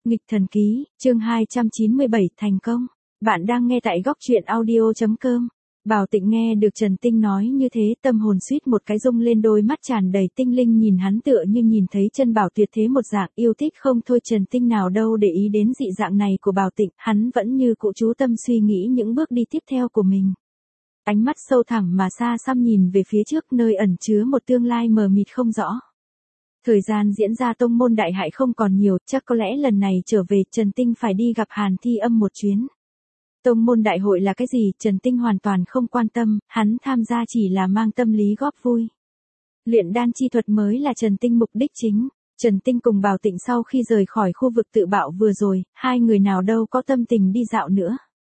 Nghịch thần ký, chương 297 thành công. Bạn đang nghe tại góc truyện audio.com. Bảo Tịnh nghe được Trần Tinh nói như thế, tâm hồn suýt một cái rung lên, đôi mắt tràn đầy tinh linh nhìn hắn tựa như nhìn thấy chân bảo tuyệt thế một dạng, yêu thích không thôi. Trần Tinh nào đâu để ý đến dị dạng này của Bảo Tịnh, hắn vẫn như cụ chú tâm suy nghĩ những bước đi tiếp theo của mình. Ánh mắt sâu thẳm mà xa xăm nhìn về phía trước, nơi ẩn chứa một tương lai mờ mịt không rõ. Thời gian diễn ra tông môn đại hại không còn nhiều, chắc có lẽ lần này trở về Trần Tinh phải đi gặp Hàn Thi Âm một chuyến. Tông môn đại hội là cái gì, Trần Tinh hoàn toàn không quan tâm, hắn tham gia chỉ là mang tâm lý góp vui. Luyện đan chi thuật mới là Trần Tinh mục đích chính. Trần Tinh cùng Bảo Tịnh sau khi rời khỏi khu vực tự bạo vừa rồi, hai người nào đâu có tâm tình đi dạo nữa.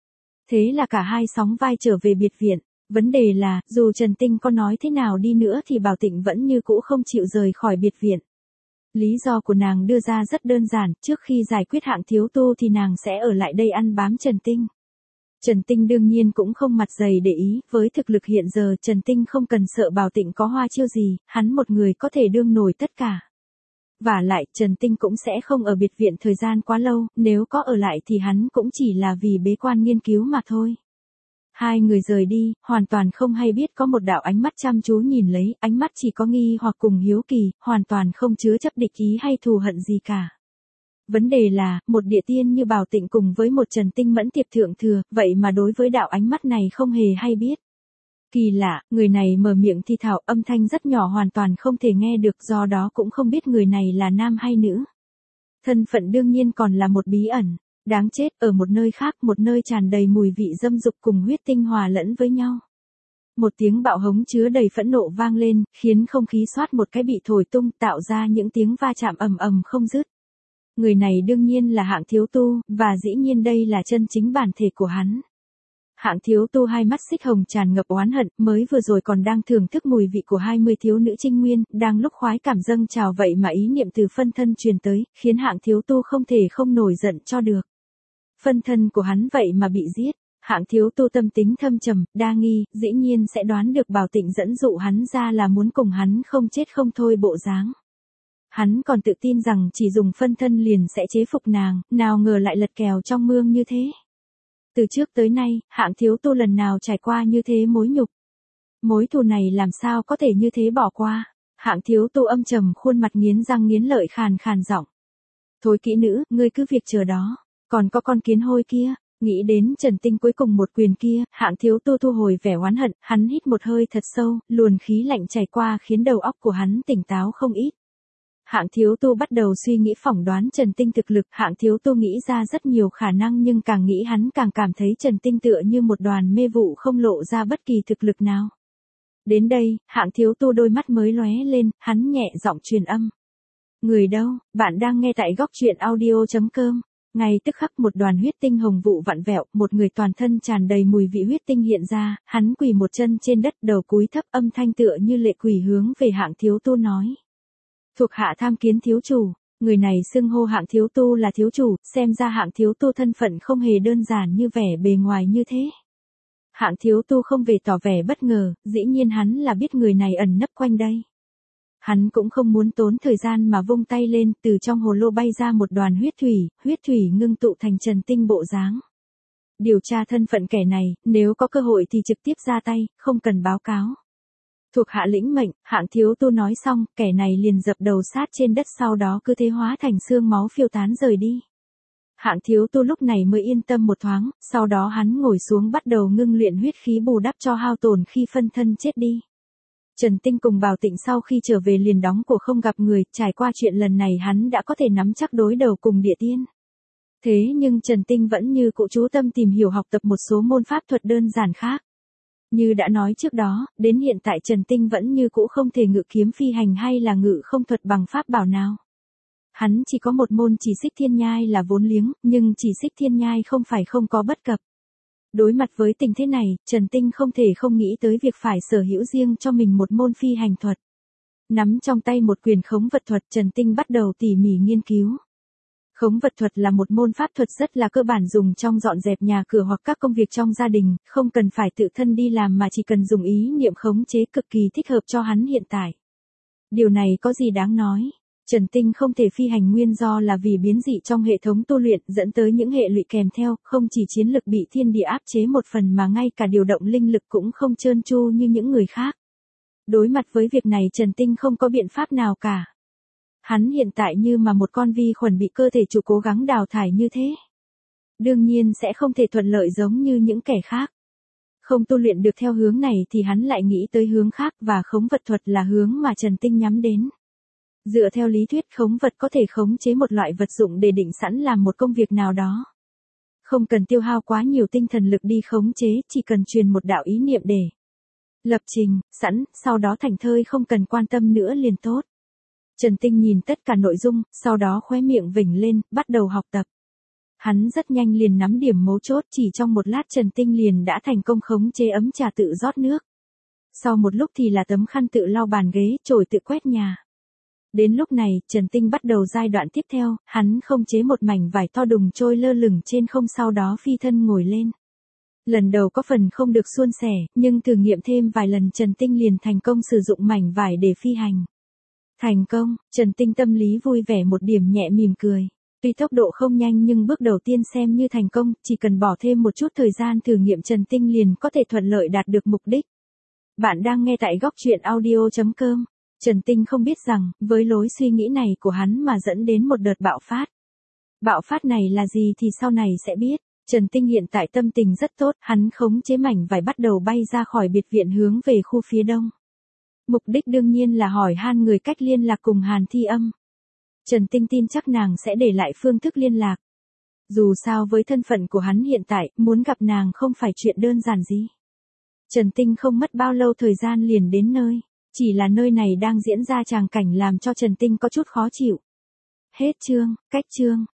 Thế là cả hai sóng vai trở về biệt viện. Vấn đề là, dù Trần Tinh có nói thế nào đi nữa thì Bảo Tịnh vẫn như cũ không chịu rời khỏi biệt viện. Lý do của nàng đưa ra rất đơn giản, trước khi giải quyết Hạng Thiếu Tu thì nàng sẽ ở lại đây ăn bám Trần Tinh. Trần Tinh đương nhiên cũng không mặt dày để ý, với thực lực hiện giờ Trần Tinh không cần sợ Bảo Tịnh có hoa chiêu gì, hắn một người có thể đương nổi tất cả. Vả lại, Trần Tinh cũng sẽ không ở biệt viện thời gian quá lâu, nếu có ở lại thì hắn cũng chỉ là vì bế quan nghiên cứu mà thôi. Hai người rời đi, hoàn toàn không hay biết có một đạo ánh mắt chăm chú nhìn lấy, ánh mắt chỉ có nghi hoặc cùng hiếu kỳ, hoàn toàn không chứa chấp địch ý hay thù hận gì cả. Vấn đề là, một địa tiên như Bảo Tịnh cùng với một Trần Tinh mẫn tiệp thượng thừa, vậy mà đối với đạo ánh mắt này không hề hay biết. Kỳ lạ, người này mở miệng thì thảo, âm thanh rất nhỏ hoàn toàn không thể nghe được, do đó cũng không biết người này là nam hay nữ. Thân phận đương nhiên còn là một bí ẩn. Đáng chết, ở một nơi khác, một nơi tràn đầy mùi vị dâm dục cùng huyết tinh hòa lẫn với nhau. Một tiếng bạo hống chứa đầy phẫn nộ vang lên, khiến không khí xoát một cái bị thổi tung, tạo ra những tiếng va chạm ầm ầm không dứt. Người này đương nhiên là Hạng Thiếu Tu, và dĩ nhiên đây là chân chính bản thể của hắn. Hạng Thiếu Tu hai mắt xích hồng tràn ngập oán hận, mới vừa rồi còn đang thưởng thức mùi vị của 20 thiếu nữ trinh nguyên, đang lúc khoái cảm dâng trào vậy mà ý niệm từ phân thân truyền tới, khiến Hạng Thiếu Tu không thể không nổi giận cho được. Phân thân của hắn vậy mà bị giết, Hạng Thiếu Tu tâm tính thâm trầm, đa nghi, dĩ nhiên sẽ đoán được Bảo Tịnh dẫn dụ hắn ra là muốn cùng hắn không chết không thôi bộ dáng. Hắn còn tự tin rằng chỉ dùng phân thân liền sẽ chế phục nàng, nào ngờ lại lật kèo trong mương như thế. Từ trước tới nay, Hạng Thiếu Tu lần nào trải qua như thế mối nhục. Mối thù này làm sao có thể như thế bỏ qua. Hạng Thiếu Tu âm trầm khuôn mặt nghiến răng nghiến lợi khàn khàn giọng. Thối kỹ nữ, ngươi cứ việc chờ đó. Còn có con kiến hôi kia, nghĩ đến Trần Tinh cuối cùng một quyền kia, Hạng Thiếu Tu thu hồi vẻ oán hận, hắn hít một hơi thật sâu, luồn khí lạnh chảy qua khiến đầu óc của hắn tỉnh táo không ít. Hạng Thiếu Tu bắt đầu suy nghĩ phỏng đoán Trần Tinh thực lực, Hạng Thiếu Tu nghĩ ra rất nhiều khả năng nhưng càng nghĩ hắn càng cảm thấy Trần Tinh tựa như một đoàn mê vụ không lộ ra bất kỳ thực lực nào. Đến đây, Hạng Thiếu Tu đôi mắt mới lóe lên, hắn nhẹ giọng truyền âm. Người đâu, bạn đang nghe tại góc truyện audio.com. Ngay tức khắc một đoàn huyết tinh hồng vụ vặn vẹo, một người toàn thân tràn đầy mùi vị huyết tinh hiện ra, hắn quỳ một chân trên đất, đầu cúi thấp, âm thanh tựa như lệ quỷ hướng về Hạng Thiếu Tu nói. Thuộc hạ tham kiến thiếu chủ. Người này xưng hô Hạng Thiếu Tu là thiếu chủ, xem ra Hạng Thiếu Tu thân phận không hề đơn giản như vẻ bề ngoài như thế. Hạng Thiếu Tu không về tỏ vẻ bất ngờ, dĩ nhiên hắn là biết người này ẩn nấp quanh đây. Hắn cũng không muốn tốn thời gian mà vung tay lên, từ trong hồ lô bay ra một đoàn huyết thủy ngưng tụ thành Trần Tinh bộ dáng. Điều tra thân phận kẻ này, nếu có cơ hội thì trực tiếp ra tay, không cần báo cáo. Thuộc hạ lĩnh mệnh, Hạng Thiếu Tu nói xong, kẻ này liền dập đầu sát trên đất, sau đó cứ thế hóa thành xương máu phiêu tán rời đi. Hạng Thiếu Tu lúc này mới yên tâm một thoáng, sau đó hắn ngồi xuống bắt đầu ngưng luyện huyết khí bù đắp cho hao tổn khi phân thân chết đi. Trần Tinh cùng Bảo Tịnh sau khi trở về liền đóng cổ không gặp người, trải qua chuyện lần này hắn đã có thể nắm chắc đối đầu cùng địa tiên. Thế nhưng Trần Tinh vẫn như cũ chú tâm tìm hiểu học tập một số môn pháp thuật đơn giản khác. Như đã nói trước đó, đến hiện tại Trần Tinh vẫn như cũ không thể ngự kiếm phi hành hay là ngự không thuật bằng pháp bảo nào. Hắn chỉ có một môn chỉ xích thiên nhai là vốn liếng, nhưng chỉ xích thiên nhai không phải không có bất cập. Đối mặt với tình thế này, Trần Tinh không thể không nghĩ tới việc phải sở hữu riêng cho mình một môn phi hành thuật. Nắm trong tay một quyền khống vật thuật, Trần Tinh bắt đầu tỉ mỉ nghiên cứu. Khống vật thuật là một môn pháp thuật rất là cơ bản dùng trong dọn dẹp nhà cửa hoặc các công việc trong gia đình, không cần phải tự thân đi làm mà chỉ cần dùng ý niệm khống chế, cực kỳ thích hợp cho hắn hiện tại. Điều này có gì đáng nói? Trần Tinh không thể phi hành nguyên do là vì biến dị trong hệ thống tu luyện dẫn tới những hệ lụy kèm theo, không chỉ chiến lực bị thiên địa áp chế một phần mà ngay cả điều động linh lực cũng không trơn tru như những người khác. Đối mặt với việc này Trần Tinh không có biện pháp nào cả. Hắn hiện tại như mà một con vi khuẩn bị cơ thể chủ cố gắng đào thải như thế. Đương nhiên sẽ không thể thuận lợi giống như những kẻ khác. Không tu luyện được theo hướng này thì hắn lại nghĩ tới hướng khác và khống vật thuật là hướng mà Trần Tinh nhắm đến. Dựa theo lý thuyết khống vật có thể khống chế một loại vật dụng để định sẵn làm một công việc nào đó. Không cần tiêu hao quá nhiều tinh thần lực đi khống chế, chỉ cần truyền một đạo ý niệm để lập trình, sẵn, sau đó thành thơi không cần quan tâm nữa liền tốt. Trần Tinh nhìn tất cả nội dung, sau đó khóe miệng vểnh lên, bắt đầu học tập. Hắn rất nhanh liền nắm điểm mấu chốt, chỉ trong một lát Trần Tinh liền đã thành công khống chế ấm trà tự rót nước. Sau một lúc thì là tấm khăn tự lau bàn ghế, chổi tự quét nhà. Đến lúc này, Trần Tinh bắt đầu giai đoạn tiếp theo, hắn khống chế một mảnh vải to đùng trôi lơ lửng trên không sau đó phi thân ngồi lên. Lần đầu có phần không được suôn sẻ, nhưng thử nghiệm thêm vài lần Trần Tinh liền thành công sử dụng mảnh vải để phi hành. Thành công, Trần Tinh tâm lý vui vẻ một điểm nhẹ mỉm cười. Tuy tốc độ không nhanh nhưng bước đầu tiên xem như thành công, chỉ cần bỏ thêm một chút thời gian thử nghiệm Trần Tinh liền có thể thuận lợi đạt được mục đích. Bạn đang nghe tại góc truyện audio.com. Trần Tinh không biết rằng, với lối suy nghĩ này của hắn mà dẫn đến một đợt bạo phát. Bạo phát này là gì thì sau này sẽ biết. Trần Tinh hiện tại tâm tình rất tốt, hắn khống chế mảnh vải bắt đầu bay ra khỏi biệt viện hướng về khu phía đông. Mục đích đương nhiên là hỏi han người cách liên lạc cùng Hàn Thi Âm. Trần Tinh tin chắc nàng sẽ để lại phương thức liên lạc. Dù sao với thân phận của hắn hiện tại, muốn gặp nàng không phải chuyện đơn giản gì. Trần Tinh không mất bao lâu thời gian liền đến nơi. Chỉ là nơi này đang diễn ra tràng cảnh làm cho Trần Tinh có chút khó chịu. Hết chương, cách chương.